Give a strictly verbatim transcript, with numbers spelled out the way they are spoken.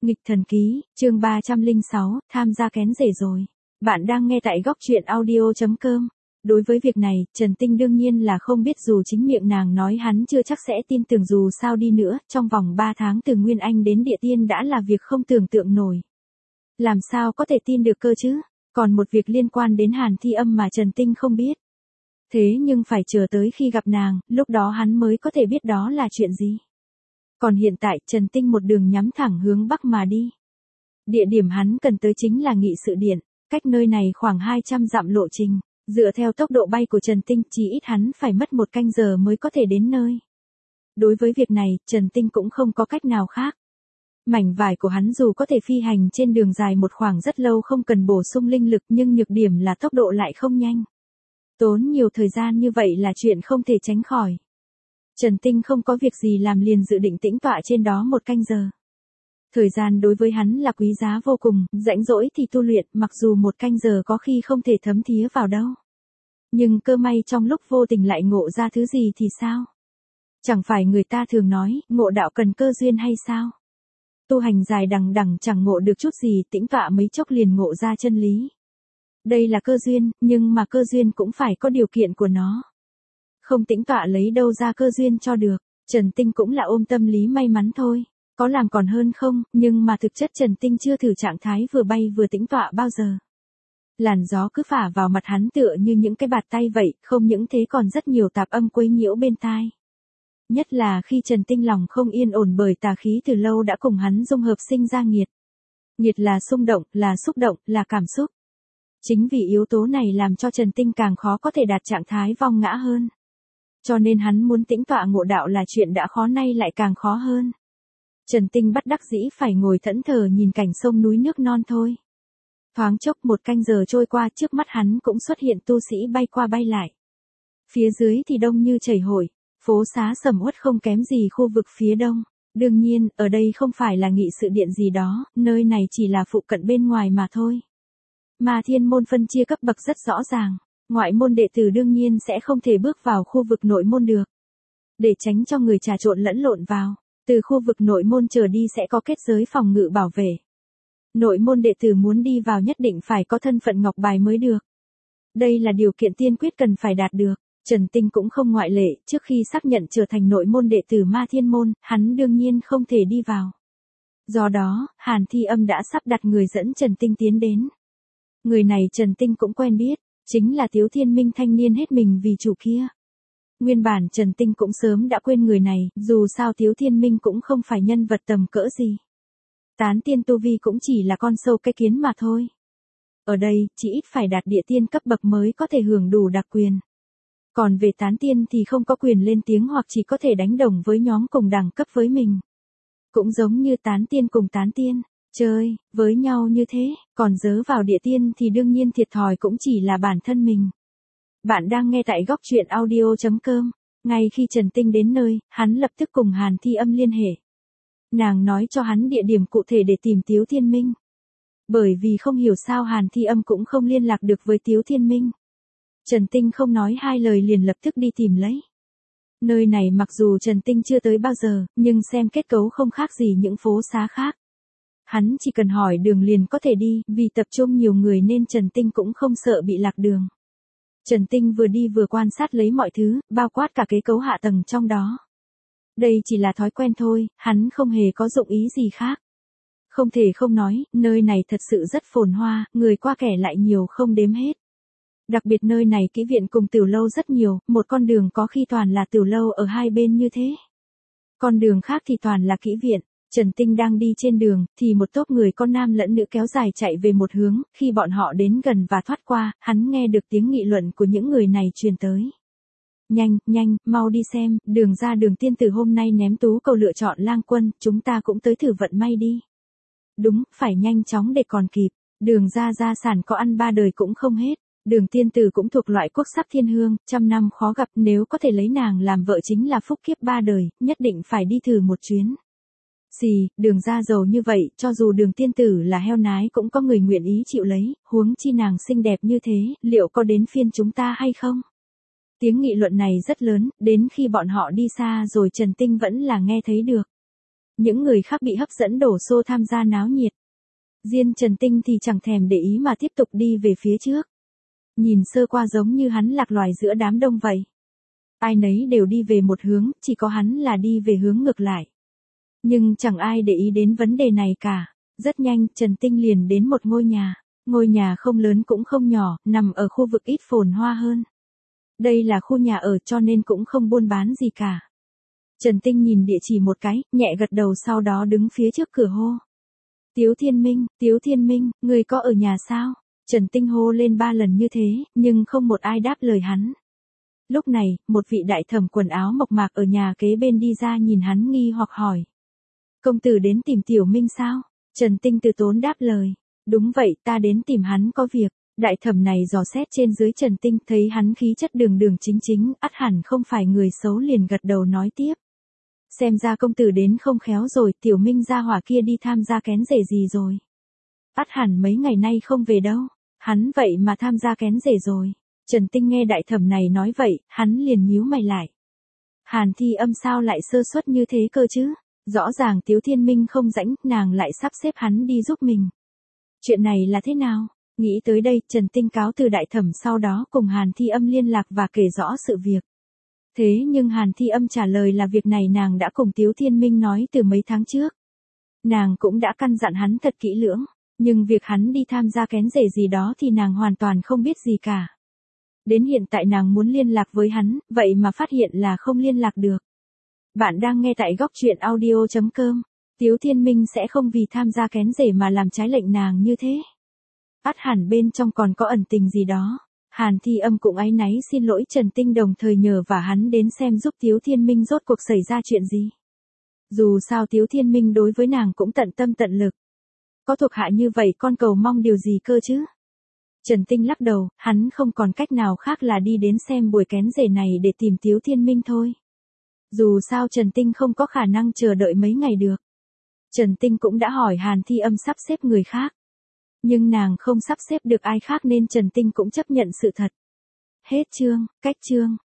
Nghịch thần ký, chương ba trăm lẻ sáu, tham gia kén rể rồi. Bạn đang nghe tại góc truyện audio chấm com. Đối với việc này, Trần Tinh đương nhiên là không biết, dù chính miệng nàng nói hắn chưa chắc sẽ tin tưởng. Dù sao đi nữa, trong vòng ba tháng từ Nguyên Anh đến Địa Tiên đã là việc không tưởng tượng nổi. Làm sao có thể tin được cơ chứ? Còn một việc liên quan đến Hàn Thi Âm mà Trần Tinh không biết. Thế nhưng phải chờ tới khi gặp nàng, lúc đó hắn mới có thể biết đó là chuyện gì. Còn hiện tại, Trần Tinh một đường nhắm thẳng hướng Bắc mà đi. Địa điểm hắn cần tới chính là Nghị Sự Điện, cách nơi này khoảng hai trăm dặm lộ trình. Dựa theo tốc độ bay của Trần Tinh, chỉ ít hắn phải mất một canh giờ mới có thể đến nơi. Đối với việc này, Trần Tinh cũng không có cách nào khác. Mảnh vải của hắn dù có thể phi hành trên đường dài một khoảng rất lâu không cần bổ sung linh lực, nhưng nhược điểm là tốc độ lại không nhanh. Tốn nhiều thời gian như vậy là chuyện không thể tránh khỏi. Trần Tinh không có việc gì làm liền dự định tĩnh tọa trên đó một canh giờ. Thời gian đối với hắn là quý giá vô cùng, rãnh rỗi thì tu luyện, mặc dù một canh giờ có khi không thể thấm thía vào đâu. Nhưng cơ may trong lúc vô tình lại ngộ ra thứ gì thì sao? Chẳng phải người ta thường nói, ngộ đạo cần cơ duyên hay sao? Tu hành dài đằng đằng chẳng ngộ được chút gì, tĩnh tọa mấy chốc liền ngộ ra chân lý. Đây là cơ duyên, nhưng mà cơ duyên cũng phải có điều kiện của nó. Không tĩnh tọa lấy đâu ra cơ duyên cho được. Trần Tinh cũng là ôm tâm lý may mắn thôi. Có làm còn hơn không, nhưng mà thực chất Trần Tinh chưa thử trạng thái vừa bay vừa tĩnh tọa bao giờ. Làn gió cứ phả vào mặt hắn tựa như những cái bạt tay vậy, không những thế còn rất nhiều tạp âm quấy nhiễu bên tai. Nhất là khi Trần Tinh lòng không yên ổn bởi tà khí từ lâu đã cùng hắn dung hợp sinh ra nghiệt. Nghiệt là xung động, là xúc động, là cảm xúc. Chính vì yếu tố này làm cho Trần Tinh càng khó có thể đạt trạng thái vong ngã hơn. Cho nên hắn muốn tĩnh tọa ngộ đạo là chuyện đã khó, nay lại càng khó hơn. Trần Tinh bất đắc dĩ phải ngồi thẫn thờ nhìn cảnh sông núi nước non thôi. Thoáng chốc một canh giờ trôi qua, trước mắt hắn cũng xuất hiện tu sĩ bay qua bay lại. Phía dưới thì đông như chảy hội, phố xá sầm uất không kém gì khu vực phía đông. Đương nhiên, ở đây không phải là Nghị Sự Điện gì đó, nơi này chỉ là phụ cận bên ngoài mà thôi. Mà thiên môn phân chia cấp bậc rất rõ ràng. Ngoại môn đệ tử đương nhiên sẽ không thể bước vào khu vực nội môn được. Để tránh cho người trà trộn lẫn lộn vào, từ khu vực nội môn trở đi sẽ có kết giới phòng ngự bảo vệ. Nội môn đệ tử muốn đi vào nhất định phải có thân phận ngọc bài mới được. Đây là điều kiện tiên quyết cần phải đạt được. Trần Tinh cũng không ngoại lệ, trước khi xác nhận trở thành nội môn đệ tử Ma Thiên Môn, hắn đương nhiên không thể đi vào. Do đó, Hàn Thi Âm đã sắp đặt người dẫn Trần Tinh tiến đến. Người này Trần Tinh cũng quen biết. Chính là Tiếu Thiên Minh, thanh niên hết mình vì chủ kia. Nguyên bản Trần Tinh cũng sớm đã quên người này, dù sao Tiếu Thiên Minh cũng không phải nhân vật tầm cỡ gì. Tán tiên tu vi cũng chỉ là con sâu cái kiến mà thôi. Ở đây, chỉ ít phải đạt địa tiên cấp bậc mới có thể hưởng đủ đặc quyền. Còn về tán tiên thì không có quyền lên tiếng hoặc chỉ có thể đánh đồng với nhóm cùng đẳng cấp với mình. Cũng giống như tán tiên cùng tán tiên. Chơi, với nhau như thế, còn dớ vào địa tiên thì đương nhiên thiệt thòi cũng chỉ là bản thân mình. Bạn đang nghe tại góc truyện audio chấm com. Ngay khi Trần Tinh đến nơi, hắn lập tức cùng Hàn Thi Âm liên hệ. Nàng nói cho hắn địa điểm cụ thể để tìm Tiếu Thiên Minh. Bởi vì không hiểu sao Hàn Thi Âm cũng không liên lạc được với Tiếu Thiên Minh. Trần Tinh không nói hai lời liền lập tức đi tìm lấy. Nơi này mặc dù Trần Tinh chưa tới bao giờ, nhưng xem kết cấu không khác gì những phố xá khác. Hắn chỉ cần hỏi đường liền có thể đi, vì tập trung nhiều người nên Trần Tinh cũng không sợ bị lạc đường. Trần Tinh vừa đi vừa quan sát lấy mọi thứ, bao quát cả kết cấu hạ tầng trong đó. Đây chỉ là thói quen thôi, hắn không hề có dụng ý gì khác. Không thể không nói, nơi này thật sự rất phồn hoa, người qua kẻ lại nhiều không đếm hết. Đặc biệt nơi này kỹ viện cùng tiểu lâu rất nhiều, một con đường có khi toàn là tiểu lâu ở hai bên như thế. Con đường khác thì toàn là kỹ viện. Trần Tinh đang đi trên đường, thì một tốp người con nam lẫn nữ kéo dài chạy về một hướng, khi bọn họ đến gần và thoát qua, hắn nghe được tiếng nghị luận của những người này truyền tới. Nhanh, nhanh, mau đi xem, đường ra đường tiên tử hôm nay ném tú cầu lựa chọn lang quân, chúng ta cũng tới thử vận may đi. Đúng, phải nhanh chóng để còn kịp, đường ra gia sản có ăn ba đời cũng không hết. Đường tiên tử cũng thuộc loại quốc sắc thiên hương, trăm năm khó gặp, nếu có thể lấy nàng làm vợ chính là phúc kiếp ba đời, nhất định phải đi thử một chuyến. Xì, đường ra giàu như vậy, cho dù đường tiên tử là heo nái cũng có người nguyện ý chịu lấy, huống chi nàng xinh đẹp như thế, liệu có đến phiên chúng ta hay không? Tiếng nghị luận này rất lớn, đến khi bọn họ đi xa rồi Trần Tinh vẫn là nghe thấy được. Những người khác bị hấp dẫn đổ xô tham gia náo nhiệt. Riêng Trần Tinh thì chẳng thèm để ý mà tiếp tục đi về phía trước. Nhìn sơ qua giống như hắn lạc loài giữa đám đông vậy. Ai nấy đều đi về một hướng, chỉ có hắn là đi về hướng ngược lại. Nhưng chẳng ai để ý đến vấn đề này cả. Rất nhanh, Trần Tinh liền đến một ngôi nhà. Ngôi nhà không lớn cũng không nhỏ, nằm ở khu vực ít phồn hoa hơn. Đây là khu nhà ở cho nên cũng không buôn bán gì cả. Trần Tinh nhìn địa chỉ một cái, nhẹ gật đầu sau đó đứng phía trước cửa hô. Tiếu Thiên Minh, Tiếu Thiên Minh, người có ở nhà sao? Trần Tinh hô lên ba lần như thế, nhưng không một ai đáp lời hắn. Lúc này, một vị đại thẩm quần áo mộc mạc ở nhà kế bên đi ra nhìn hắn nghi hoặc hỏi. Công tử đến tìm Tiểu Minh sao? Trần Tinh từ tốn đáp lời. Đúng vậy, ta đến tìm hắn có việc. Đại thẩm này dò xét trên dưới Trần Tinh, thấy hắn khí chất đường đường chính chính, ắt hẳn không phải người xấu, liền gật đầu nói tiếp. Xem ra công tử đến không khéo rồi, Tiểu Minh gia hỏa kia đi tham gia kén rể gì rồi. Ắt hẳn mấy ngày nay không về đâu, hắn vậy mà tham gia kén rể rồi. Trần Tinh nghe đại thẩm này nói vậy, hắn liền nhíu mày lại. Hàn Thi Âm sao lại sơ suất như thế cơ chứ? Rõ ràng Tiếu Thiên Minh không rảnh, nàng lại sắp xếp hắn đi giúp mình. Chuyện này là thế nào? Nghĩ tới đây, Trần Tinh cáo từ đại thẩm sau đó cùng Hàn Thi Âm liên lạc và kể rõ sự việc. Thế nhưng Hàn Thi Âm trả lời là việc này nàng đã cùng Tiếu Thiên Minh nói từ mấy tháng trước. Nàng cũng đã căn dặn hắn thật kỹ lưỡng, nhưng việc hắn đi tham gia kén rể gì đó thì nàng hoàn toàn không biết gì cả. Đến hiện tại nàng muốn liên lạc với hắn, vậy mà phát hiện là không liên lạc được. Bạn đang nghe tại góc truyện audio chấm com. Tiếu Thiên Minh sẽ không vì tham gia kén rể mà làm trái lệnh nàng như thế. Ắt hẳn bên trong còn có ẩn tình gì đó. Hàn Thi Âm cũng áy náy xin lỗi Trần Tinh, đồng thời nhờ và hắn đến xem giúp Tiếu Thiên Minh rốt cuộc xảy ra chuyện gì. Dù sao Tiếu Thiên Minh đối với nàng cũng tận tâm tận lực. Có thuộc hạ như vậy con cầu mong điều gì cơ chứ? Trần Tinh lắc đầu, hắn không còn cách nào khác là đi đến xem buổi kén rể này để tìm Tiếu Thiên Minh thôi. Dù sao Trần Tinh không có khả năng chờ đợi mấy ngày được. Trần Tinh cũng đã hỏi Hàn Thi Âm sắp xếp người khác. Nhưng nàng không sắp xếp được ai khác nên Trần Tinh cũng chấp nhận sự thật. Hết chương, cách chương.